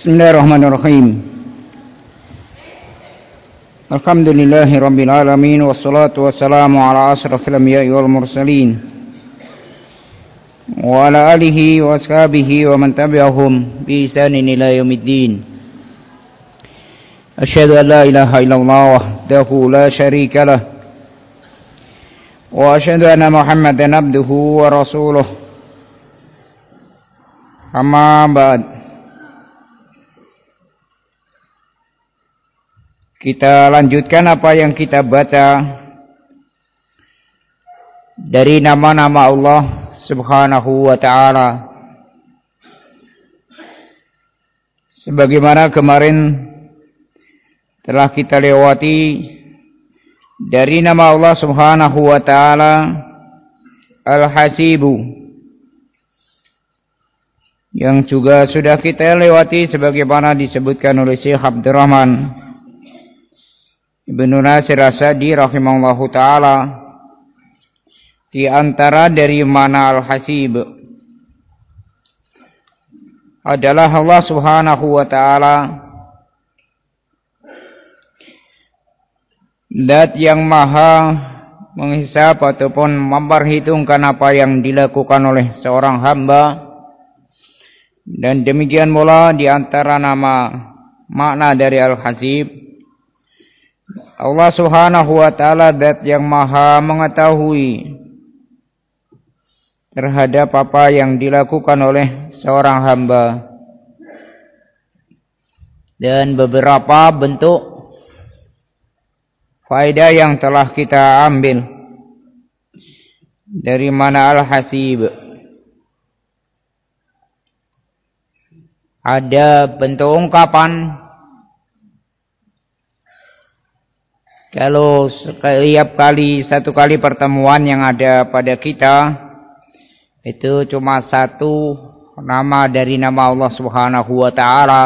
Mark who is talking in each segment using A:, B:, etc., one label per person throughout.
A: Bismillahirrahmanirrahim. Alhamdulillahi rabbil alamin, wassalatu wassalamu ala asrafil anbiya'i wal mursalin wa ala alihi wa ashabihi wa man tabi'ahum bi ihsanin ila yaumiddin. Asyhadu an la ilaha illallah wahdahu la syarika lah wa asyhadu anna Muhammadan abduhu wa rasuluh. Amma ba'd. Kita lanjutkan apa yang kita baca dari nama-nama Allah Subhanahu wa ta'ala. Sebagaimana kemarin telah kita lewati dari nama Allah Subhanahu wa ta'ala Al-Hasibu, yang juga sudah kita lewati sebagaimana disebutkan oleh Syekh Abdurrahman Ibnu Nasir As-Sa'di rahimahullahu ta'ala. Di antara dari mana Al-Hasib adalah Allah Subhanahu wa ta'ala, zat yang maha menghisab ataupun memperhitungkan apa yang dilakukan oleh seorang hamba. Dan demikian pula di antara nama makna dari Al-Hasib, Allah Subhanahu wa ta'ala zat yang maha mengetahui terhadap apa yang dilakukan oleh seorang hamba. Dan beberapa bentuk faedah yang telah kita ambil dari mana Al-Hasib. Ada bentuk ungkapan, kalau satu kali pertemuan yang ada pada kita itu cuma satu nama dari nama Allah Subhanahu wa ta'ala,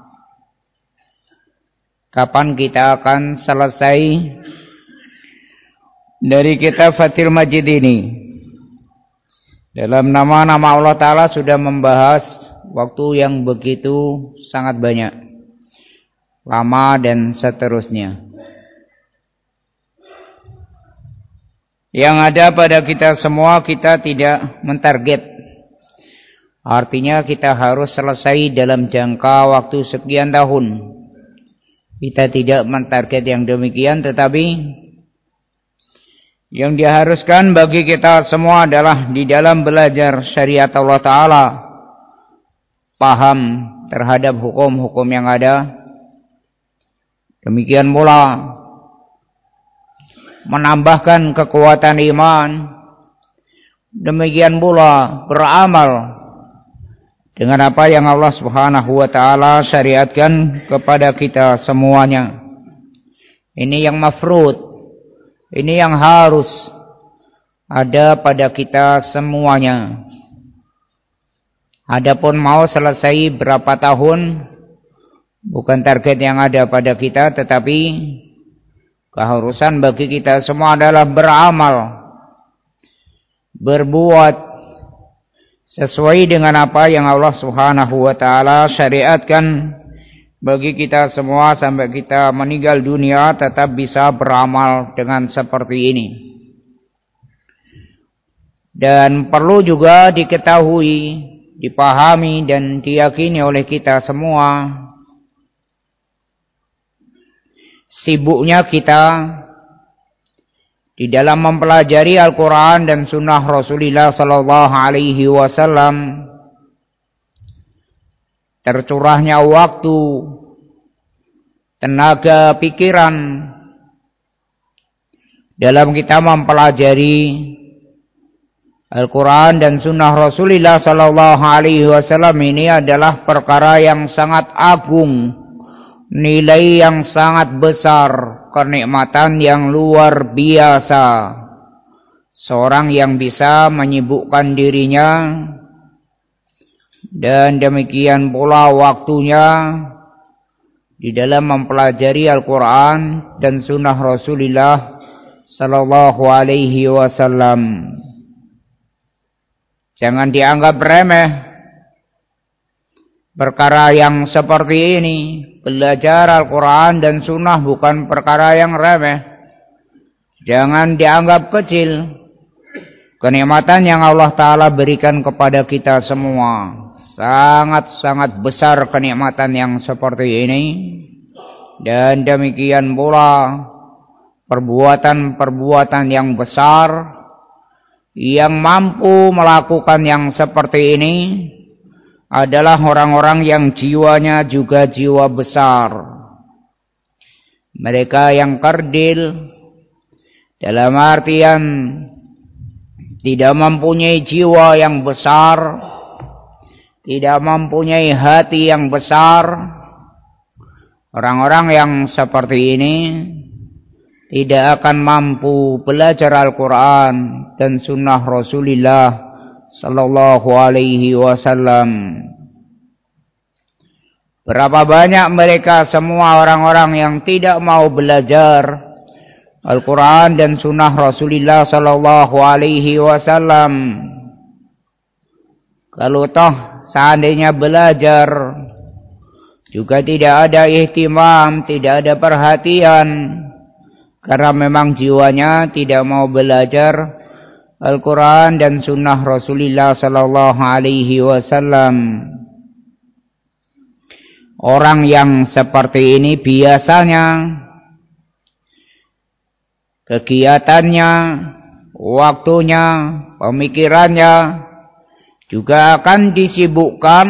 A: kapan kita akan selesai dari kitab Fathul Majid ini? Dalam nama-nama Allah ta'ala sudah membahas waktu yang begitu sangat banyak, lama dan seterusnya. Yang ada pada kita semua, kita tidak mentarget. Artinya kita harus selesai dalam jangka waktu sekian tahun. Kita tidak mentarget yang demikian, tetapi yang diharuskan bagi kita semua adalah di dalam belajar syariat Allah Ta'ala, paham terhadap hukum-hukum yang ada. Demikian pula menambahkan kekuatan iman. Demikian pula beramal dengan apa yang Allah Subhanahu wa ta'ala syariatkan kepada kita semuanya. Ini yang mafrud, ini yang harus ada pada kita semuanya. Adapun mau selesai berapa tahun bukan target yang ada pada kita, tetapi keharusan bagi kita semua adalah beramal, berbuat sesuai dengan apa yang Allah Subhanahu wa ta'ala syariatkan bagi kita semua sampai kita meninggal dunia tetap bisa beramal dengan seperti ini. Dan perlu juga diketahui, dipahami dan diyakini oleh kita semua, sibuknya kita di dalam mempelajari Al-Quran dan Sunnah Rasulullah Sallallahu Alaihi Wasallam, tercurahnya waktu, tenaga, pikiran dalam kita mempelajari Al-Quran dan Sunnah Rasulullah Sallallahu Alaihi Wasallam ini adalah perkara yang sangat agung, nilai yang sangat besar, kenikmatan yang luar biasa. Seorang yang bisa menyibukkan dirinya dan demikian pula waktunya di dalam mempelajari Al-Quran dan Sunnah Rasulullah Sallallahu Alaihi Wasallam. Jangan dianggap remeh. perkara yang seperti ini, belajar Al-Quran dan Sunnah bukan perkara yang remeh. Jangan dianggap kecil kenikmatan yang Allah Ta'ala berikan kepada kita semua. Sangat-sangat besar kenikmatan yang seperti ini. Dan demikian pula perbuatan-perbuatan yang besar yang mampu melakukan yang seperti ini adalah orang-orang yang jiwanya juga jiwa besar. Mereka yang kerdil dalam artian tidak mempunyai jiwa yang besar, tidak mempunyai hati yang besar. Orang-orang yang seperti ini tidak akan mampu belajar Al-Quran dan Sunnah Rasulullah Sallallahu Alaihi Wasallam. Berapa banyak mereka semua orang-orang yang tidak mau belajar Al-Quran dan Sunnah Rasulullah Sallallahu Alaihi Wasallam. Kalau toh seandainya belajar juga tidak ada ihtimam, tidak ada perhatian, karena memang jiwanya tidak mau belajar Al-Quran dan Sunnah Rasulullah Sallallahu Alaihi Wasallam. Orang yang seperti ini biasanya kegiatannya, waktunya, pemikirannya juga akan disibukkan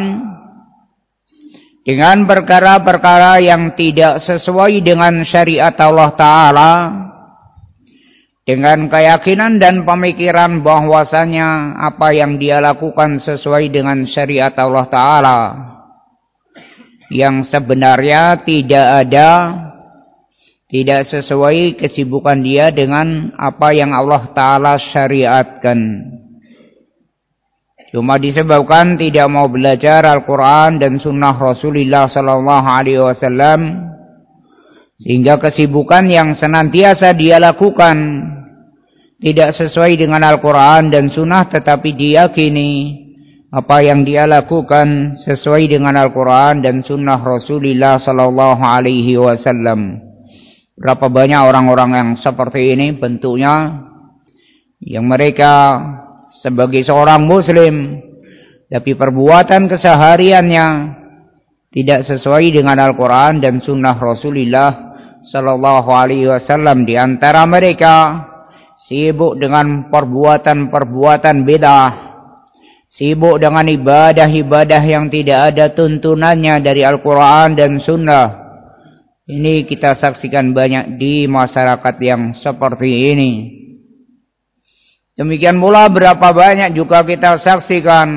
A: dengan perkara-perkara yang tidak sesuai dengan syariat Allah Ta'ala, dengan keyakinan dan pemikiran bahwasanya apa yang dia lakukan sesuai dengan syariat Allah Ta'ala, yang sebenarnya tidak sesuai kesibukan dia dengan apa yang Allah Ta'ala syariatkan. Cuma disebabkan tidak mau belajar Al-Quran dan Sunnah Rasulullah Sallallahu Alaihi Wasallam, sehingga kesibukan yang senantiasa dia lakukan tidak sesuai dengan Al-Quran dan Sunnah, tetapi diyakini apa yang dia lakukan sesuai dengan Al-Quran dan Sunnah Rasulullah Sallallahu Alaihi Wasallam. Berapa banyak orang-orang yang seperti ini bentuknya, yang mereka sebagai seorang muslim tapi perbuatan kesehariannya tidak sesuai dengan Al-Quran dan Sunnah Rasulullah Sallallahu Alaihi Wasallam. Di antara mereka sibuk dengan perbuatan-perbuatan bid'ah, sibuk dengan ibadah-ibadah yang tidak ada tuntunannya dari Al-Quran dan Sunnah. Ini kita saksikan banyak di masyarakat yang seperti ini. Demikian pula berapa banyak juga kita saksikan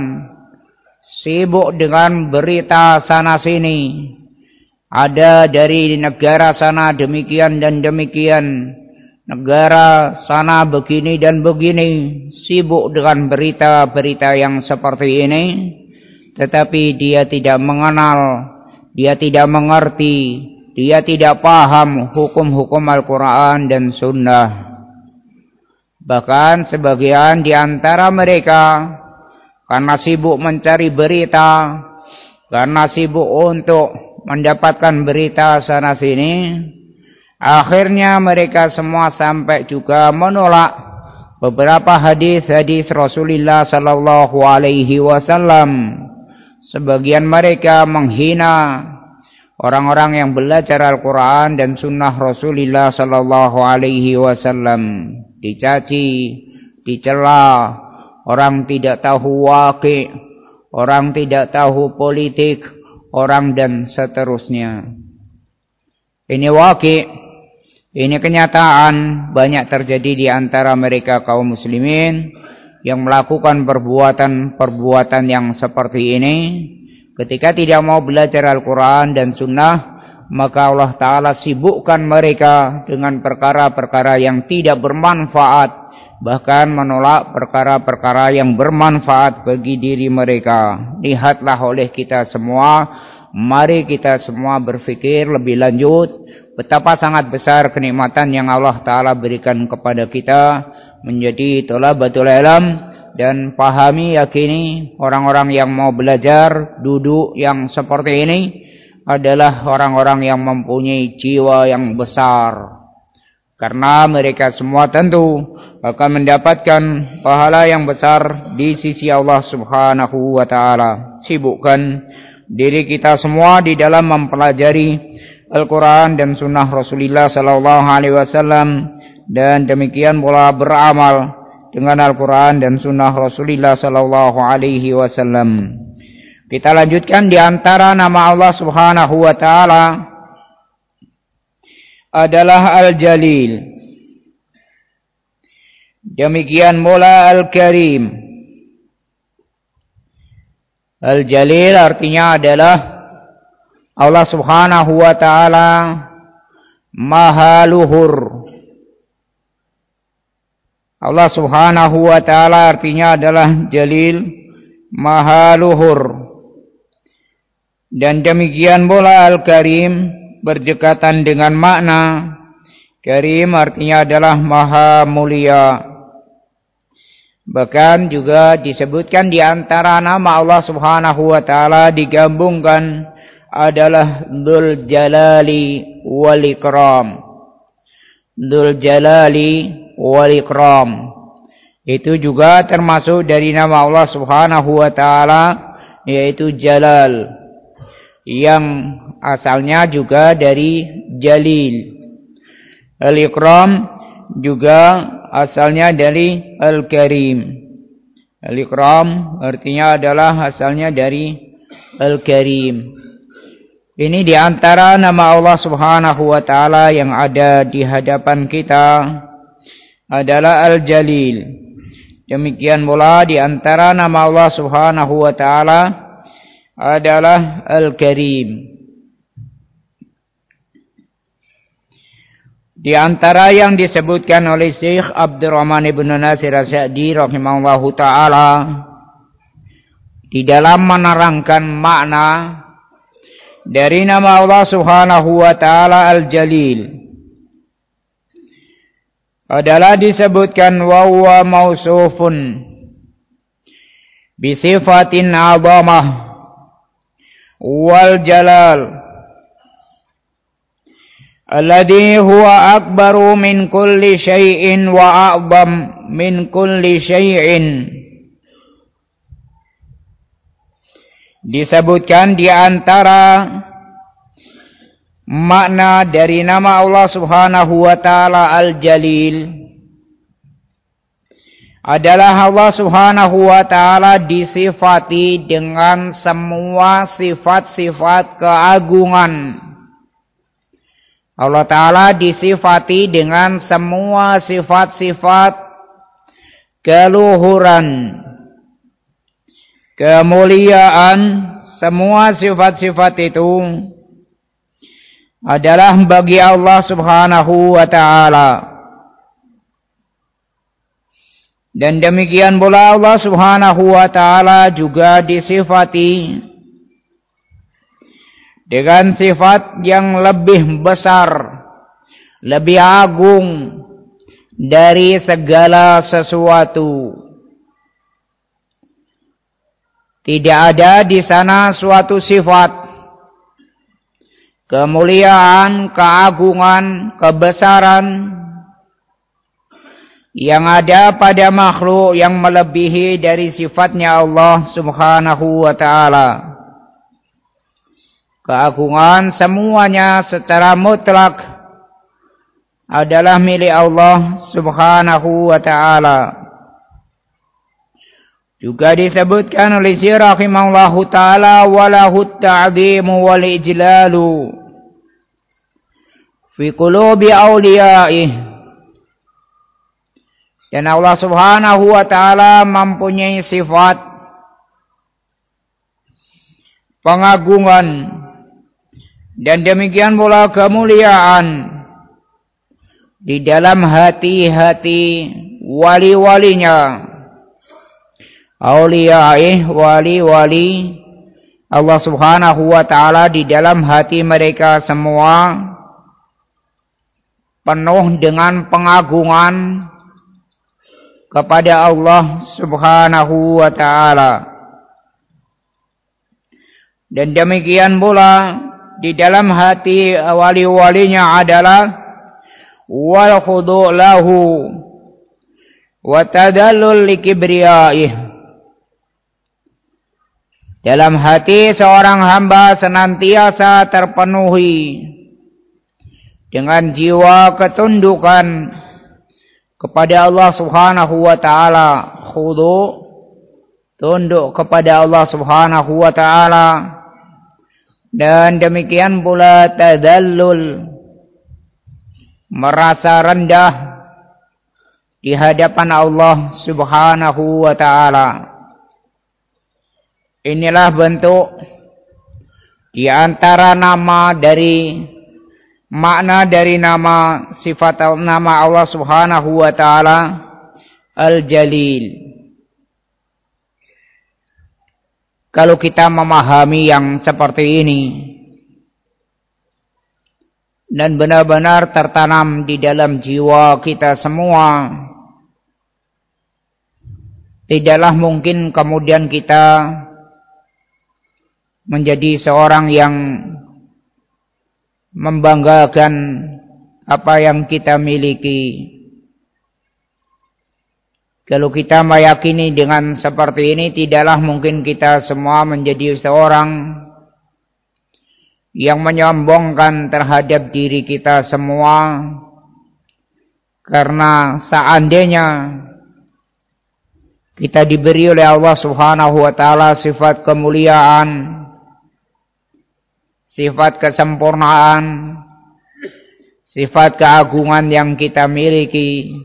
A: sibuk dengan berita sana sini. Ada dari negara sana demikian dan demikian, negara sana begini dan begini, sibuk dengan berita-berita yang seperti ini, tetapi dia tidak mengenal, dia tidak mengerti, dia tidak paham hukum-hukum Al-Quran dan Sunnah. Bahkan sebagian di antara mereka karena sibuk mencari berita, karena sibuk untuk mendapatkan berita sana sini, akhirnya mereka semua sampai juga menolak beberapa hadis-hadis Rasulullah Sallallahu Alaihi Wasallam. Sebagian mereka menghina orang-orang yang belajar Al-Quran dan Sunnah Rasulullah Sallallahu Alaihi Wasallam, dicaci, dicela, orang tidak tahu waqi', orang tidak tahu politik, orang dan seterusnya. Ini waqi', ini kenyataan banyak terjadi di antara mereka kaum muslimin yang melakukan perbuatan-perbuatan yang seperti ini. Ketika tidak mau belajar Al-Quran dan Sunnah, maka Allah Ta'ala sibukkan mereka dengan perkara-perkara yang tidak bermanfaat, bahkan menolak perkara-perkara yang bermanfaat bagi diri mereka. Lihatlah oleh kita semua, mari kita semua berfikir lebih lanjut betapa sangat besar kenikmatan yang Allah Ta'ala berikan kepada kita menjadi thalabatul ilm, dan pahami, yakini orang-orang yang mau belajar duduk yang seperti ini adalah orang-orang yang mempunyai jiwa yang besar. Karena mereka semua tentu akan mendapatkan pahala yang besar di sisi Allah Subhanahu wa taala. Sibukkan diri kita semua di dalam mempelajari Al-Quran dan Sunnah Rasulullah sallallahu alaihi wasallam, dan demikian pula beramal dengan Al-Quran dan Sunnah Rasulullah sallallahu alaihi wasallam. Kita lanjutkan di antara nama Allah Subhanahu wa taala adalah Al-Jalil. Demikian pula Al-Karim. Al-Jalil artinya adalah Allah Subhanahu wa taala Maha Luhur. Allah Subhanahu wa taala artinya adalah Jalil, Maha Luhur. Dan demikian pula Al-Karim berdekatan dengan makna. Karim artinya adalah Maha Mulia. Bahkan juga disebutkan di antara nama Allah Subhanahu wa taala digabungkan adalah Dzul Jalali wal Ikram. Dzul Jalali wal Ikram itu juga termasuk dari nama Allah Subhanahu wa taala, yaitu Jalal, yang asalnya juga dari Jalil. Al-Ikram juga asalnya dari Al-Karim. Al-Ikram artinya adalah asalnya dari Al-Karim. Ini di antara nama Allah Subhanahu wa taala yang ada di hadapan kita adalah Al-Jalil. Demikian pula di antara nama Allah Subhanahu wa taala adalah Al-Karim. Di antara yang disebutkan oleh Syekh Abdurrahman ibn Nasir As-Sa'di rahimahullahu ta'ala di dalam menerangkan makna dari nama Allah Subhanahu wa ta'ala Al-Jalil adalah disebutkan wa huwa mausufun bisifatin azamah wal jalal alladhi huwa akbaru min kulli syai'in wa a'zam min kulli syai'in. Disebutkan di antara makna dari nama Allah Subhanahu wa taala Al-Jalil adalah Allah Subhanahu wa taala disifati dengan semua sifat-sifat keagungan. Allah Ta'ala disifati dengan semua sifat-sifat keluhuran, kemuliaan. Semua sifat-sifat itu adalah bagi Allah Subhanahu wa ta'ala. Dan demikian pula Allah Subhanahu wa ta'ala juga disifati dengan sifat yang lebih besar, lebih agung dari segala sesuatu. Tidak ada di sana suatu sifat kemuliaan, keagungan, kebesaran yang ada pada makhluk yang melebihi dari sifatnya Allah Subhanahu wa ta'ala. Keagungan semuanya secara mutlak adalah milik Allah Subhanahu wa ta'ala. Juga disebutkan oleh Syekh rahimahullahu ta'ala walahu ta'zimu wal ijlalu fi qulubi awliyaih. Dan Allah Subhanahu wa ta'ala mempunyai sifat pengagungan dan demikian pula kemuliaan di dalam hati-hati wali-walinya. Auliyaih, wali-wali Allah Subhanahu wa ta'ala, di dalam hati mereka semua penuh dengan pengagungan, kepada Allah Subhanahu wa ta'ala. Dan demikian pula di dalam hati wali-walinya adalah wal khudu' lahu wa tadallul likibriyaih. Dalam hati seorang hamba senantiasa terpenuhi dengan jiwa ketundukan kepada Allah Subhanahu wa ta'ala, khudu', tunduk kepada Allah Subhanahu wa ta'ala, dan demikian pula tadallul, merasa rendah di hadapan Allah Subhanahu wa ta'ala. Inilah bentuk di antara makna dari nama sifat nama Allah Subhanahu wa ta'ala Al-Jalil. Kalau kita memahami yang seperti ini dan benar-benar tertanam di dalam jiwa kita semua, tidaklah mungkin kemudian kita menjadi seorang yang membanggakan apa yang kita miliki. Kalau kita meyakini dengan seperti ini, tidaklah mungkin kita semua menjadi seorang yang menyombongkan terhadap diri kita semua. Karena seandainya kita diberi oleh Allah Subhanahu wa ta'ala sifat kemuliaan, sifat kesempurnaan, sifat keagungan yang kita miliki,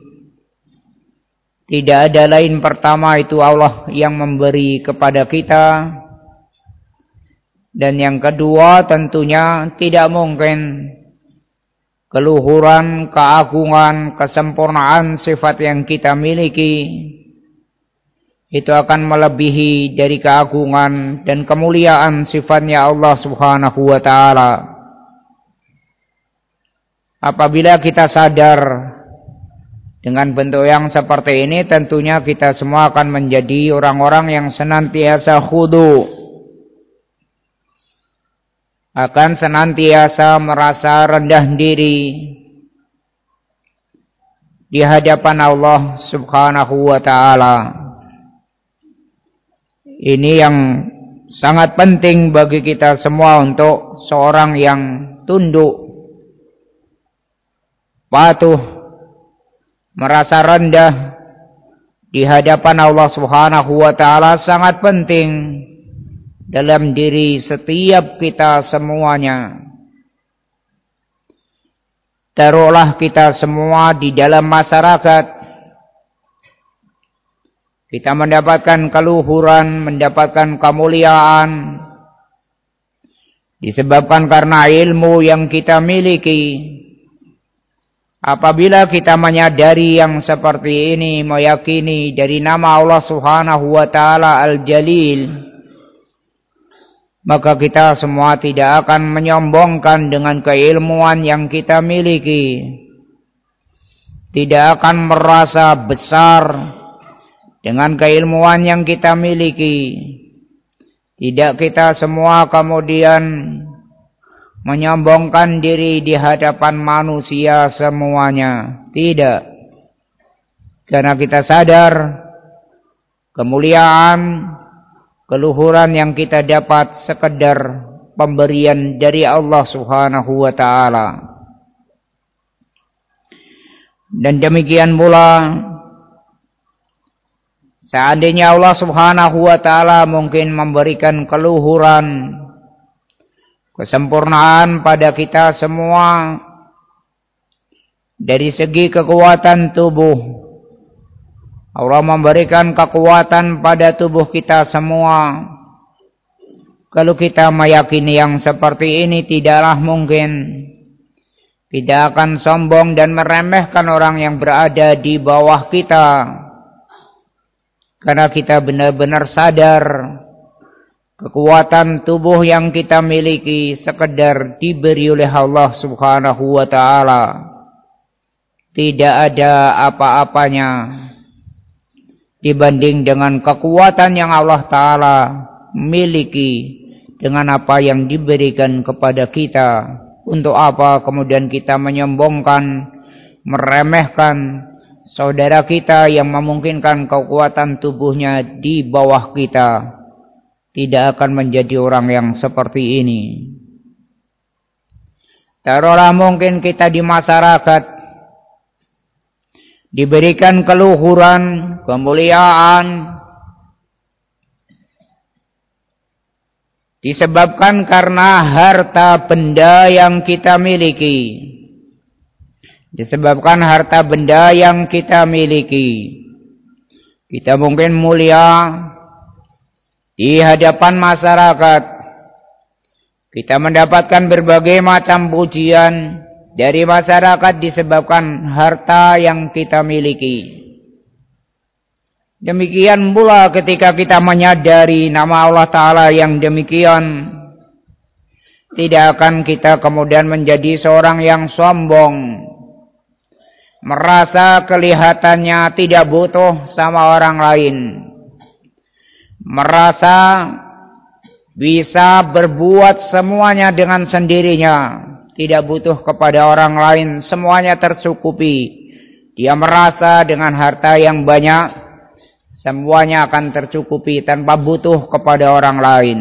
A: tidak ada lain pertama itu Allah yang memberi kepada kita. Dan yang kedua tentunya tidak mungkin keluhuran, keagungan, kesempurnaan sifat yang kita miliki itu akan melebihi dari keagungan dan kemuliaan sifatnya Allah Subhanahu wa ta'ala. Apabila kita sadar dengan bentuk yang seperti ini, tentunya kita semua akan menjadi orang-orang yang senantiasa khudu', akan senantiasa merasa rendah diri di hadapan Allah Subhanahu wa ta'ala. Ini yang sangat penting bagi kita semua untuk seorang yang tunduk, patuh, merasa rendah di hadapan Allah Subhanahu wa ta'ala, sangat penting dalam diri setiap kita semuanya. Taruhlah kita semua di dalam masyarakat, kita mendapatkan keluhuran, mendapatkan kemuliaan disebabkan karena ilmu yang kita miliki. Apabila kita menyadari yang seperti ini, meyakini dari nama Allah Subhanahu wa ta'ala Al-Jalil, maka kita semua tidak akan menyombongkan dengan keilmuan yang kita miliki, tidak akan merasa besar dengan keilmuan yang kita miliki. Tidak kita semua kemudian menyombongkan diri di hadapan manusia semuanya. Tidak. Karena kita sadar kemuliaan, keluhuran yang kita dapat sekedar pemberian dari Allah Subhanahu wa ta'ala. Dan demikian pula seandainya Allah Subhanahu wa ta'ala mungkin memberikan keluhuran, kesempurnaan pada kita semua dari segi kekuatan tubuh. Allah memberikan kekuatan pada tubuh kita semua. Kalau kita meyakini yang seperti ini, tidaklah mungkin tidak akan sombong dan meremehkan orang yang berada di bawah kita. Karena kita benar-benar sadar kekuatan tubuh yang kita miliki sekedar diberi oleh Allah Subhanahu wa ta'ala. Tidak ada apa-apanya. dibanding dengan kekuatan yang Allah Ta'ala miliki dengan apa yang diberikan kepada kita. Untuk apa kemudian kita menyombongkan, meremehkan saudara kita yang memungkinkan kekuatan tubuhnya di bawah kita? Tidak akan menjadi orang yang seperti ini. Taruhlah mungkin kita di masyarakat diberikan keluhuran, kemuliaan, disebabkan karena harta benda yang kita miliki. Disebabkan harta benda yang kita miliki, kita mungkin mulia di hadapan masyarakat. Kita mendapatkan berbagai macam pujian dari masyarakat disebabkan harta yang kita miliki. Demikian pula ketika kita menyadari nama Allah Ta'ala yang demikian, tidak akan kita kemudian menjadi seorang yang sombong, merasa kelihatannya tidak butuh sama orang lain, merasa bisa berbuat semuanya dengan sendirinya, tidak butuh kepada orang lain, semuanya tercukupi. Dia merasa dengan harta yang banyak semuanya akan tercukupi tanpa butuh kepada orang lain.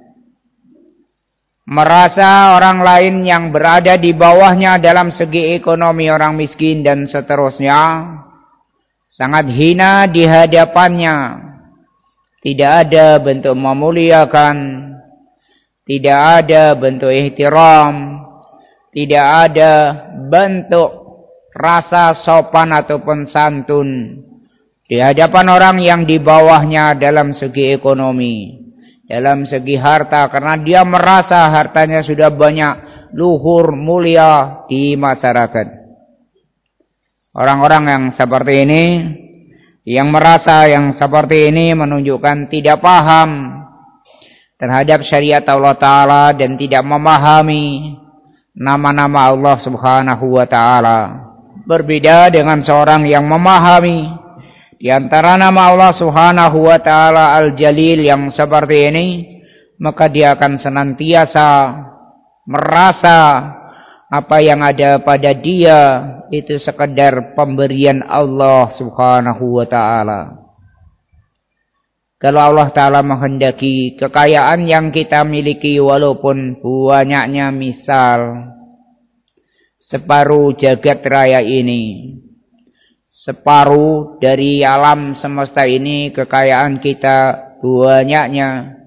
A: Merasa orang lain yang berada di bawahnya dalam segi ekonomi, orang miskin dan seterusnya, sangat hina di hadapannya. Tidak ada bentuk memuliakan, tidak ada bentuk ihtiram, tidak ada bentuk rasa sopan ataupun santun di hadapan orang yang di bawahnya dalam segi ekonomi, dalam segi harta, karena dia merasa hartanya sudah banyak, luhur, mulia di masyarakat. Orang-orang yang seperti ini, yang merasa yang seperti ini menunjukkan tidak paham terhadap syariat Allah Ta'ala dan tidak memahami nama-nama Allah Subhanahu wa Ta'ala. Berbeda dengan seorang yang memahami di antara nama Allah Subhanahu wa Ta'ala Al-Jalil yang seperti ini, maka dia akan senantiasa merasa apa yang ada pada dia itu sekedar pemberian Allah Subhanahu wa Ta'ala. Kalau Allah Ta'ala menghendaki kekayaan yang kita miliki walaupun banyaknya, misal separuh jagat raya ini, separuh dari alam semesta ini, kekayaan kita banyaknya,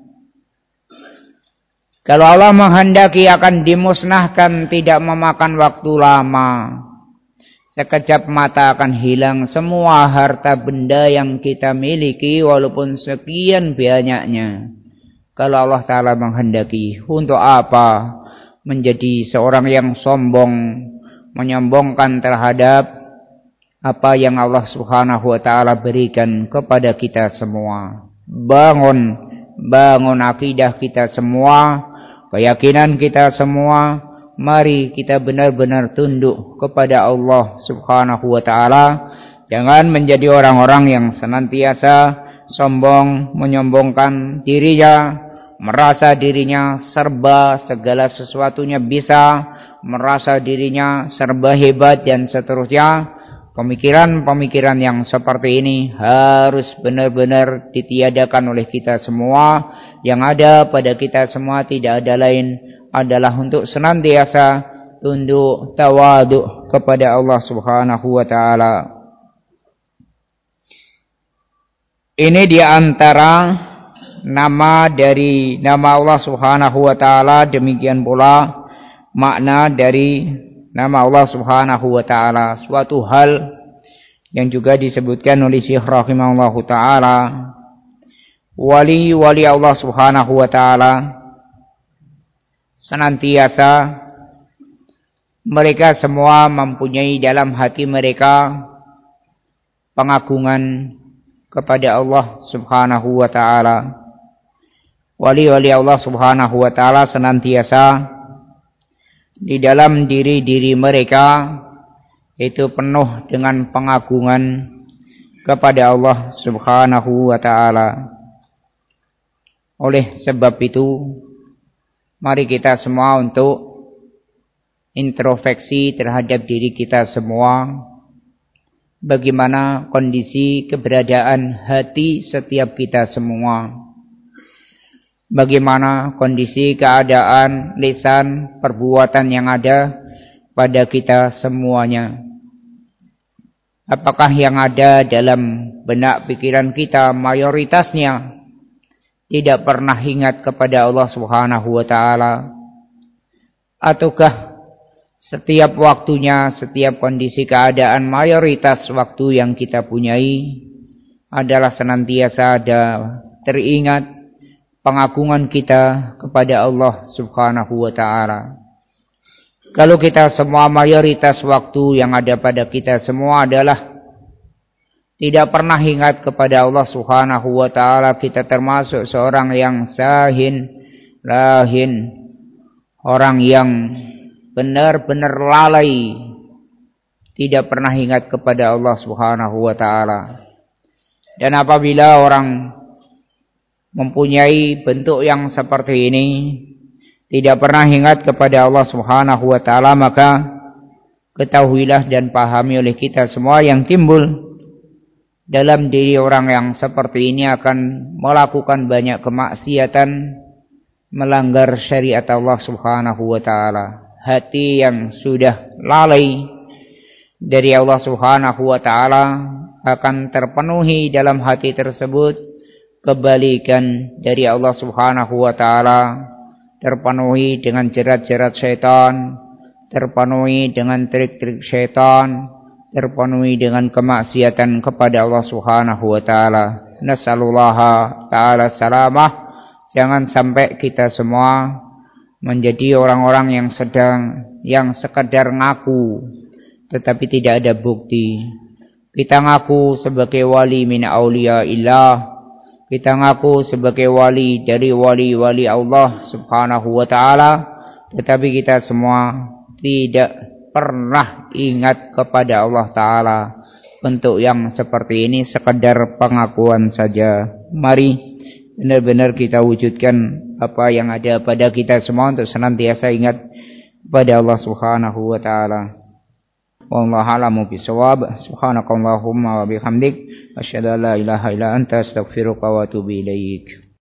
A: kalau Allah menghendaki akan dimusnahkan, tidak memakan waktu lama. Sekejap mata akan hilang semua harta benda yang kita miliki walaupun sekian banyaknya. Kalau Allah Ta'ala menghendaki, untuk apa menjadi seorang yang sombong, menyombongkan terhadap apa yang Allah Subhanahu wa Ta'ala berikan kepada kita semua. Bangun akidah kita semua, keyakinan kita semua. Mari kita benar-benar tunduk kepada Allah Subhanahu wa Ta'ala. Jangan menjadi orang-orang yang senantiasa sombong, menyombongkan dirinya, merasa dirinya serba segala sesuatunya bisa, merasa dirinya serba hebat dan seterusnya. Pemikiran-pemikiran yang seperti ini harus benar-benar ditiadakan oleh kita semua. Yang ada pada kita semua tidak ada lain adalah untuk senantiasa tunduk tawaduk kepada Allah Subhanahu wa Ta'ala. Ini di antara nama dari nama Allah Subhanahu wa Ta'ala, demikian pula makna dari nama Allah Subhanahu wa Ta'ala. Suatu hal yang juga disebutkan oleh Syekh rahimahullahu ta'ala, wali-wali Allah Subhanahu wa Ta'ala senantiasa mereka semua mempunyai dalam hati mereka pengagungan kepada Allah Subhanahu wa Ta'ala. Wali-wali Allah Subhanahu wa Ta'ala senantiasa di dalam diri-diri mereka itu penuh dengan pengagungan, kepada Allah Subhanahu wa ta'ala. Oleh sebab itu, mari kita semua untuk introspeksi terhadap diri kita semua. Bagaimana kondisi keberadaan hati setiap kita semua. Bagaimana kondisi keadaan lisan perbuatan yang ada pada kita semuanya. Apakah yang ada dalam benak pikiran kita mayoritasnya tidak pernah ingat kepada Allah Subhanahu wa ta'ala? Ataukah setiap waktunya, setiap kondisi keadaan mayoritas waktu yang kita punyai adalah senantiasa ada teringat pengagungan kita kepada Allah Subhanahu wa ta'ala? Kalau kita semua mayoritas waktu yang ada pada kita semua adalah tidak pernah ingat kepada Allah Subhanahu wa ta'ala, kita termasuk seorang yang sahin, lahin, orang yang benar-benar lalai, tidak pernah ingat kepada Allah Subhanahu wa ta'ala. Dan apabila orang mempunyai bentuk yang seperti ini, tidak pernah ingat kepada Allah Subhanahu wa ta'ala, maka ketahuilah dan pahami oleh kita semua yang timbul dalam diri orang yang seperti ini akan melakukan banyak kemaksiatan, melanggar syariat Allah Subhanahu wa ta'ala. Hati yang sudah lalai dari Allah Subhanahu wa ta'ala akan terpenuhi dalam hati tersebut kebalikan dari Allah Subhanahu wa ta'ala, terpenuhi dengan jerat-jerat syaitan, terpenuhi dengan trik-trik syaitan, terpenuhi dengan kemaksiatan kepada Allah Subhanahu wa ta'ala. Nas'alullaha ta'ala salamah. Jangan sampai kita semua menjadi orang-orang yang sekadar ngaku tetapi tidak ada bukti. Kita ngaku sebagai wali min auliya illah, kita ngaku sebagai wali dari wali-wali Allah Subhanahu wa ta'ala, tetapi kita semua tidak pernah ingat kepada Allah ta'ala. Bentuk yang seperti ini sekedar pengakuan saja. Mari benar-benar kita wujudkan apa yang ada pada kita semua untuk senantiasa ingat kepada Allah Subhanahu wa ta'ala. Wallahu a'lamu bishawab. Subhanakallahumma wa bihamdik, asyhadu an la ilaha illa anta, astaghfiruka wa atubu ilaik.